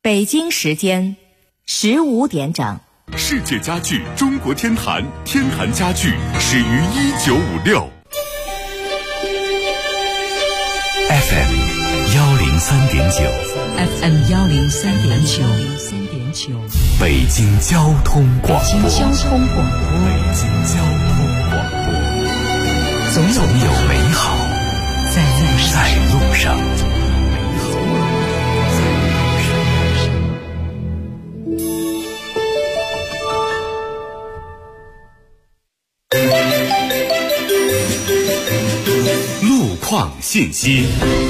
北京时间15点整。 世界家具中国天坛，天坛家具始于1956。FM 103.9，FM 103.9， 北京交通广播，总有美好在路上。路况信息。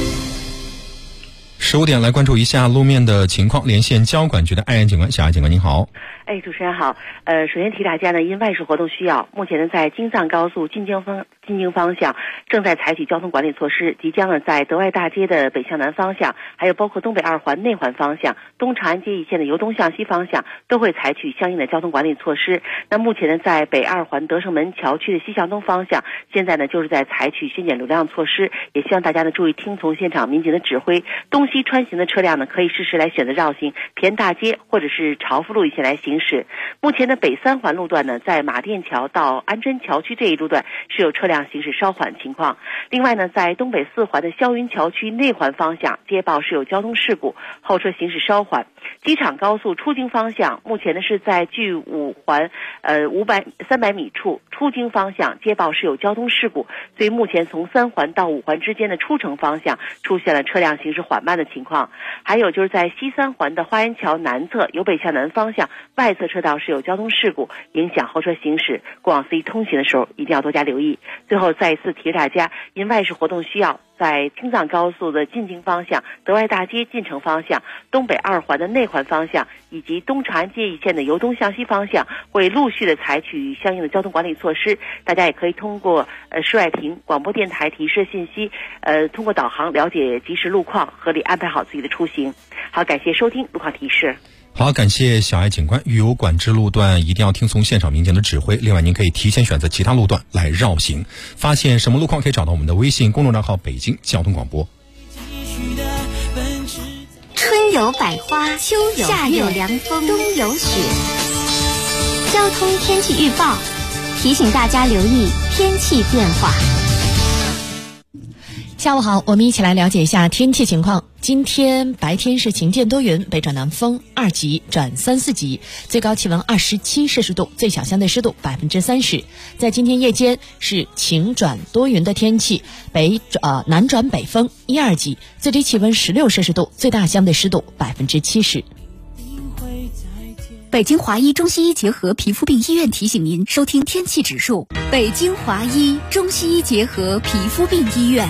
15点来关注一下路面的情况，连线交管局的艾安警官。小艾警官您好。 主持人好。首先提大家呢，因外事活动需要，目前呢在京藏高速进京方向正在采取交通管理措施，即将呢在德外大街的北向南方向，还有包括东北二环内环方向、东长安街一线的由东向西方向都会采取相应的交通管理措施。那目前呢在北二环德胜门桥区的西向东方向，现在呢就是在采取巡检流量措施，也希望大家呢注意听从现场民警的指挥，东西穿行的车辆呢可以适时来选择绕行平安大街或者是朝富路一线来行驶。目前的北三环路段呢，在马甸桥到安贞桥区这一路段是有车辆行驶稍缓情况。另外呢，在东北四环的霄云桥区内环方向接报是有交通事故，后车行驶稍缓。机场高速出京方向目前呢是在距五环300米处出京方向接报是有交通事故，所以目前从3环到5环之间的出城方向出现了车辆行驶缓慢的情况。还有就是在西三环的花园桥南侧由北向南方向外侧车道是有交通事故，影响后车行驶，过往司机通行的时候一定要多加留意。最后再一次提示大家，因外事活动需要，在京藏高速的进京方向、德外大街进城方向、东北二环的内环方向以及东长安街一线的由东向西方向会陆续的采取相应的交通管理措施。大家也可以通过室外屏广播电台提示信息，通过导航了解及时路况，合理安排好自己的出行。好，感谢收听路况提示。 好，感谢小艾警官。遇有管制路段一定要听从现场民警的指挥，另外您可以提前选择其他路段来绕行。发现什么路况可以找到我们的微信公众账号北京交通广播。 春有百花，秋有夏有凉风，冬有雪。交通天气预报提醒大家留意天气变化。 下午好，我们一起来了解一下天气情况。今天白天是晴间多云，北转南风2级转3、4级，最高气温27摄氏度，最小相对湿度30%。在今天夜间是晴转多云的天气，南转北风1、2级，最低气温16摄氏度，最大相对湿度70%。 北京华医中西医结合皮肤病医院提醒您收听天气指数。北京华医中西医结合皮肤病医院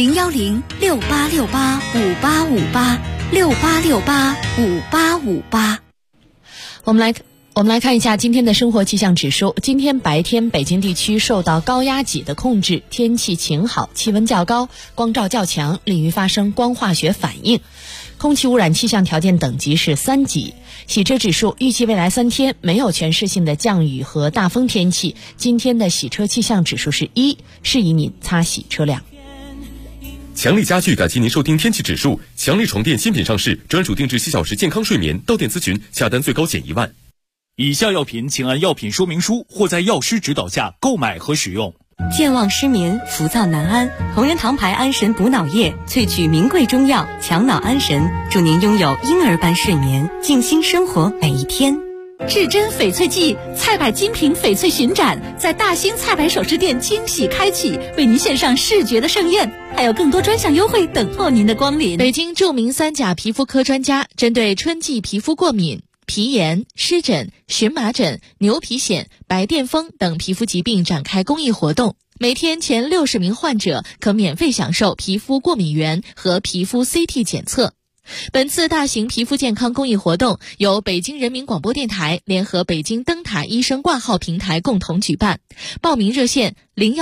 010-6868-5858，6868-5858。 我们来看一下今天的生活气象指数。今天白天北京地区受到高压脊的控制，天气晴好，气温较高，光照较强，利于发生光化学反应。空气污染气象条件等级是3级。洗车指数预计未来3天没有全市性的降雨和大风天气，今天的洗车气象指数是1，适宜您擦洗车辆。 强力家具感谢您收听天气指数。强力床垫新品上市，专属定制7小时健康睡眠，到店咨询，下单最高减1万。 以下药品请按药品说明书或在药师指导下购买和使用。 健忘失眠、浮躁难安，同仁堂牌安神补脑液萃取名贵中药，强脑安神，祝您拥有婴儿般睡眠，静心生活每一天。 至臻翡翠季菜百精品翡翠巡展在大兴菜百首饰店惊喜开启，为您献上视觉的盛宴，还有更多专项优惠等候您的光临。 北京著名3甲皮肤科专家针对春季皮肤过敏、皮炎、湿疹、荨麻疹、牛皮癣、白癜风等皮肤疾病展开公益活动，每天前60名患者可免费享受皮肤过敏原和皮肤 CT 检测。本次大型皮肤健康公益活动由北京人民广播电台联合北京灯塔医生挂号平台共同举办，报名热线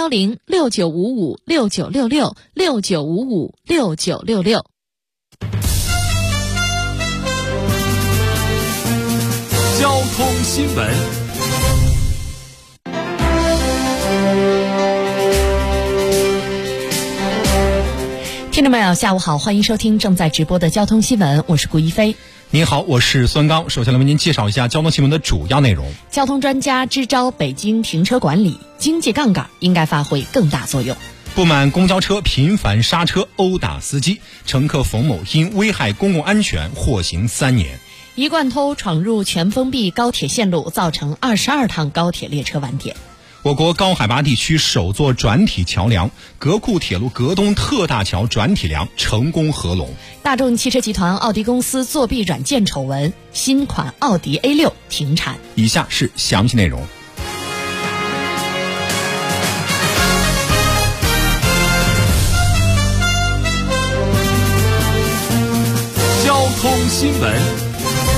010-6955-6966，6955-6966。 交通新闻。 听众朋友下午好，欢迎收听正在直播的交通新闻，我是顾一飞。 您好，我是孙刚。首先来为您介绍一下交通新闻的主要内容。 交通专家支招北京停车管理，经济杠杆应该发挥更大作用。 不满公交车频繁刹车殴打司机，乘客冯某因危害公共安全获刑3年。 一贯偷闯入全封闭高铁线路，造成22趟高铁列车晚点。 我国高海拔地区首座转体桥梁格库铁路格东特大桥转体梁成功合拢。 大众汽车集团奥迪公司作弊软件丑闻，新款奥迪 A6 停产。 以下是详细内容。 交通新闻。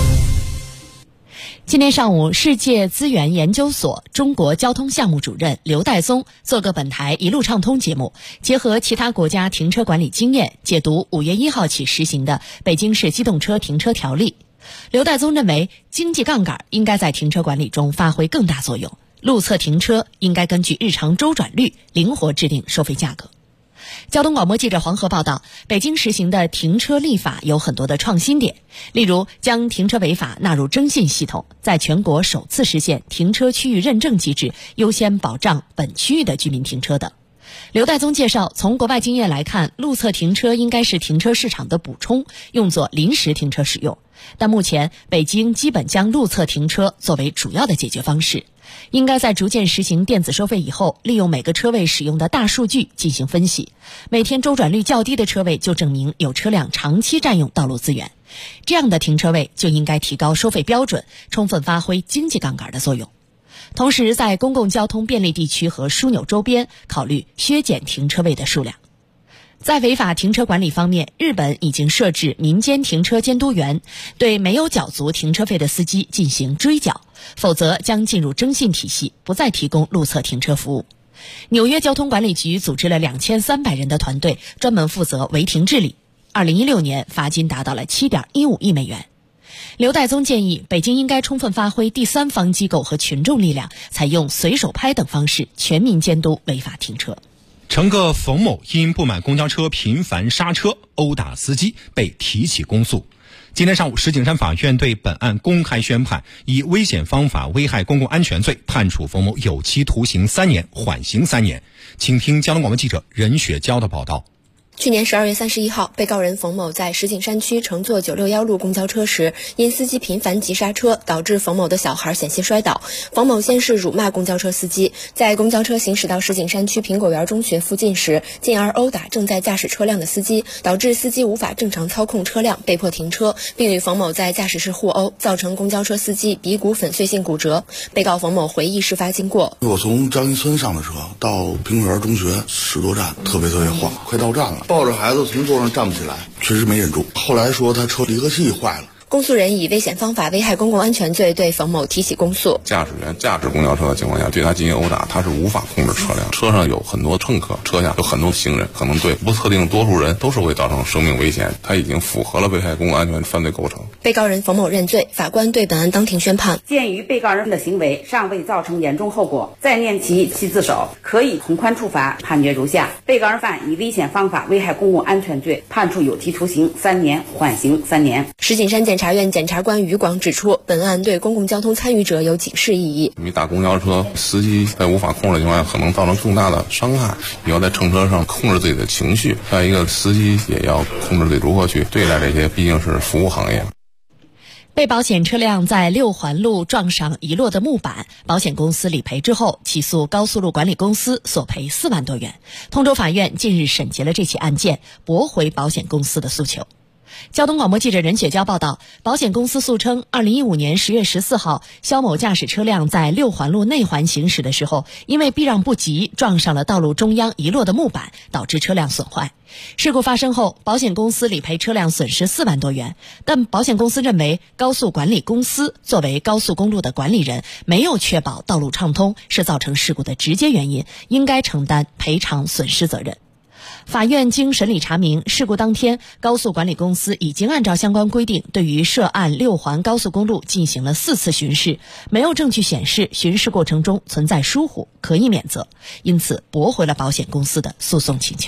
今天上午，世界资源研究所中国交通项目主任刘代宗做个本台一路畅通节目，结合其他国家停车管理经验，解读5月1号起实行的北京市机动车停车条例。刘代宗认为，经济杠杆应该在停车管理中发挥更大作用，路侧停车应该根据日常周转率灵活制定收费价格。交通广播记者黄河报道，北京实行的停车立法有很多的创新点，例如将停车违法纳入征信系统，在全国首次实现停车区域认证机制，优先保障本区域的居民停车等。刘代宗介绍，从国外经验来看，路侧停车应该是停车市场的补充，用作临时停车使用。但目前北京基本将路侧停车作为主要的解决方式，应该在逐渐实行电子收费以后，利用每个车位使用的大数据进行分析，每天周转率较低的车位就证明有车辆长期占用道路资源，这样的停车位就应该提高收费标准，充分发挥经济杠杆的作用。同时，在公共交通便利地区和枢纽周边考虑削减停车位的数量。在违法停车管理方面，日本已经设置民间停车监督员，对没有缴足停车费的司机进行追缴，否则将进入征信体系，不再提供路侧停车服务。纽约交通管理局组织了2300人的团队，专门负责违停治理。2016年罚金达到了7.15亿美元。刘代宗建议，北京应该充分发挥第三方机构和群众力量，采用随手拍等方式全民监督违法停车。 乘客冯某因不满公交车频繁刹车殴打司机被提起公诉。今天上午，石景山法院对本案公开宣判，以危险方法危害公共安全罪判处冯某有期徒刑3年，缓刑3年。请听交通广播记者任雪娇的报道。 去年12月31号，被告人冯某在石景山区乘坐961路公交车时，因司机频繁急刹车，导致冯某的小孩险些摔倒。冯某先是辱骂公交车司机，在公交车行驶到石景山区苹果园中学附近时，进而殴打正在驾驶车辆的司机，导致司机无法正常操控车辆，被迫停车，并与冯某在驾驶室互殴，造成公交车司机鼻骨粉碎性骨折。被告冯某回忆事发经过： 我从张一村上的车到苹果园中学10多站，特别晃，快到站了，抱着孩子从座上站不起来，确实没忍住。后来说他车离合器坏了。 公诉人以危险方法危害公共安全罪对冯某提起公诉。 驾驶员驾驶公交车的情况下对他进行殴打，他是无法控制车辆，车上有很多乘客，车下有很多行人，可能对不特定多数人都是会造成生命危险，他已经符合了危害公共安全犯罪构成。 被告人冯某认罪，法官对本案当庭宣判。 鉴于被告人的行为尚未造成严重后果，再念其自首，可以从宽处罚，判决如下：被告人犯以危险方法危害公共安全罪，判处有期徒刑3年，缓刑3年。 石景山检察院检察官于广指出，本案对公共交通参与者有警示意义。 你打公交车，司机在无法控制的情况下，可能造成更大的伤害。你要在乘车上控制自己的情绪，再一个，司机也要控制自己如何去对待这些，毕竟是服务行业。 被保险车辆在6环路撞上遗落的木板，保险公司理赔之后起诉高速路管理公司索赔4万多元。通州法院近日审结了这起案件，驳回保险公司的诉求。交通广播记者任雪娇报道，保险公司诉称，2015年10月14号，肖某驾驶车辆在6环路内环行驶的时候，因为避让不及，撞上了道路中央遗落的木板，导致车辆损坏。事故发生后，保险公司理赔车辆损失4万多元，但保险公司认为高速管理公司作为高速公路的管理人，没有确保道路畅通是造成事故的直接原因，应该承担赔偿损失责任。法院经审理查明，事故当天，高速管理公司已经按照相关规定，对于涉案6环高速公路进行了4次巡视，没有证据显示巡视过程中存在疏忽，可以免责，因此驳回了保险公司的诉讼请求。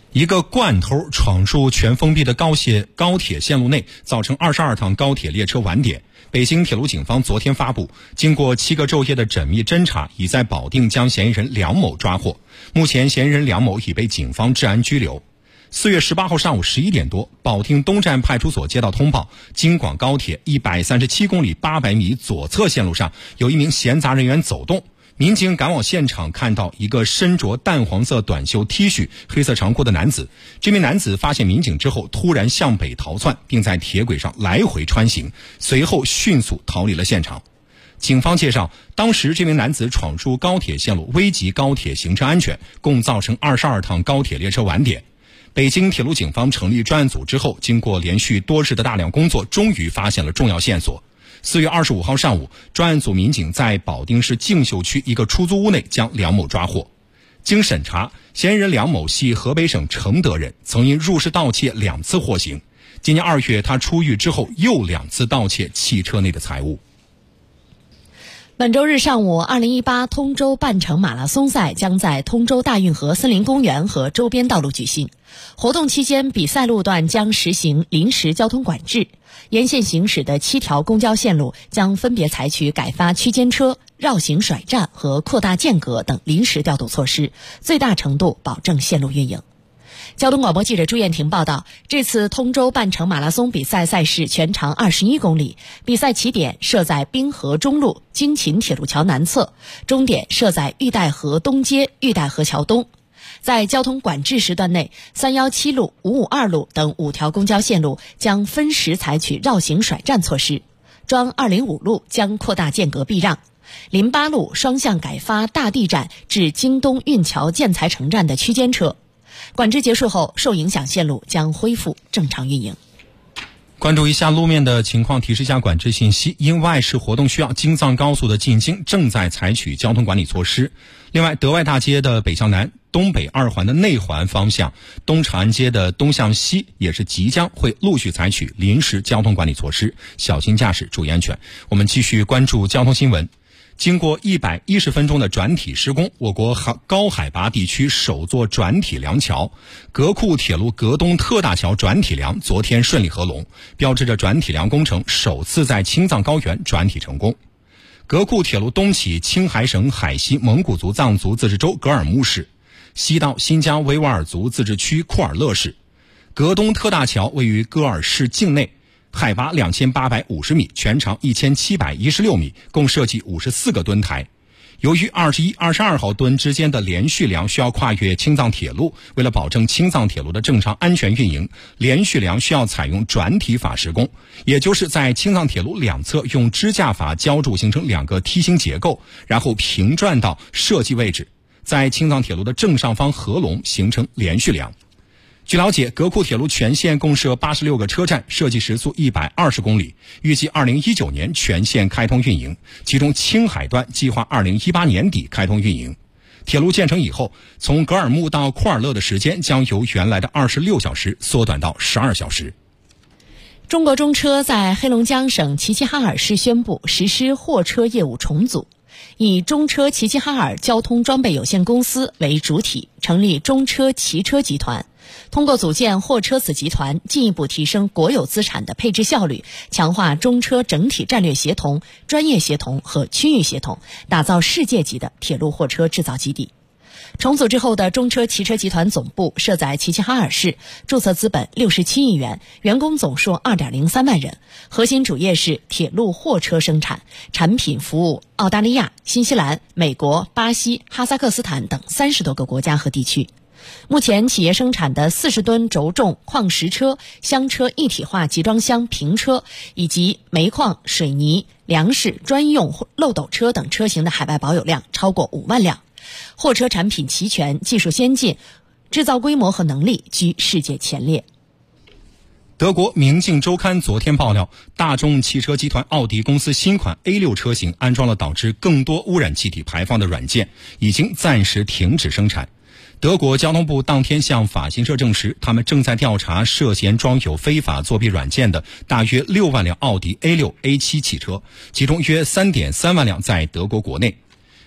一个惯偷闯入全封闭的高铁线路内，造成22趟高铁列车晚点。北京铁路警方昨天发布，经过7个昼夜的缜密侦查，已在保定将嫌疑人梁某抓获。目前嫌疑人梁某已被警方治安拘留。4月18号上午11点多，保定东站派出所接到通报，京广高铁137公里800米左侧线路上有一名闲杂人员走动。民警赶往现场，看到一个身着淡黄色短袖 T 恤、黑色长裤的男子。这名男子发现民警之后，突然向北逃窜，并在铁轨上来回穿行，随后迅速逃离了现场。警方介绍，当时这名男子闯入高铁线路，危及高铁行车安全，共造成22趟高铁列车晚点。北京铁路警方成立专案组之后，经过连续多日的大量工作，终于发现了重要线索。4月25号上午，专案组民警在保定市静秀区一个出租屋内将梁某抓获。经审查，嫌疑人梁某系河北省承德人，曾因入室盗窃2次获刑。今年2月，他出狱之后又2次盗窃汽车内的财物。 本周日上午，2018通州半程马拉松赛将在通州大运河森林公园和周边道路举行。活动期间，比赛路段将实行临时交通管制，沿线行驶的7条公交线路将分别采取改发区间车、绕行甩站和扩大间隔等临时调度措施，最大程度保证线路运营。交通广播记者朱艳婷报道，这次通州半程马拉松比赛赛事全长21公里，比赛起点设在滨河中路京秦铁路桥南侧，终点设在玉带河东街玉带河桥东。在交通管制时段内，317路、552路等5条公交线路将分时采取绕行甩站措施，庄205路将扩大间隔避让，08路双向改发大地站至京东运桥建材城站的区间车。管制结束后，受影响线路将恢复正常运营。 关注一下路面的情况，提示一下管制信息。因外事活动需要，京藏高速的进京正在采取交通管理措施。另外，德外大街的北向南、东北2环的内环方向、东长安街的东向西也是即将会陆续采取临时交通管理措施，小心驾驶，注意安全。我们继续关注交通新闻。经过110分钟的转体施工，我国高海拔地区首座转体梁桥格库铁路格东特大桥转体梁昨天顺利合龙，标志着转体梁工程首次在青藏高原转体成功。格库铁路东起青海省海西蒙古族藏族自治州格尔木市，西到新疆维吾尔族自治区库尔勒市。格东特大桥位于格尔市境内，海拔2850米，全长1716米，共设计54个墩台。由于21、22号墩之间的连续梁需要跨越青藏铁路，为了保证青藏铁路的正常安全运营，连续梁需要采用转体法施工，也就是在青藏铁路两侧用支架法浇筑形成2个梯形结构，然后平转到设计位置，在青藏铁路的正上方合拢形成连续梁。据了解，格库铁路全线共设86个车站，设计时速120公里，预计2019年全线开通运营，其中青海段计划2018年底开通运营。铁路建成以后，从格尔木到库尔勒的时间将由原来的26小时缩短到12小时。 中国中车在黑龙江省齐齐哈尔市宣布实施货车业务重组，以中车齐齐哈尔交通装备有限公司为主体，成立中车骑车集团。通过组建货车子集团，进一步提升国有资产的配置效率，强化中车整体战略协同、专业协同和区域协同，打造世界级的铁路货车制造基地。重组之后的中车骑车集团总部设在齐齐哈尔市，注册资本67亿元，员工总数2.03万人，核心主业是铁路货车生产，产品服务澳大利亚、新西兰、美国、巴西、哈萨克斯坦等30多个国家和地区。目前企业生产的40吨轴重矿石车、厢车一体化集装箱平车以及煤矿、水泥、粮食专用漏斗车等车型的海外保有量超过5万辆，货车产品齐全，技术先进，制造规模和能力居世界前列。 德国《明镜周刊》昨天爆料，大众汽车集团奥迪公司新款 A6 车型安装了导致更多污染气体排放的软件，已经暂时停止生产。德国交通部当天向法新社证实，他们正在调查涉嫌装有非法作弊软件的大约6万辆奥迪 A6、A7 汽车，其中约3.3万辆在德国国内。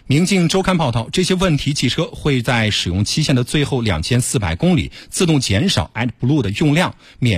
明镜周刊报道，这些问题汽车会在使用期限的最后2400公里自动减少 AdBlue 的用量，免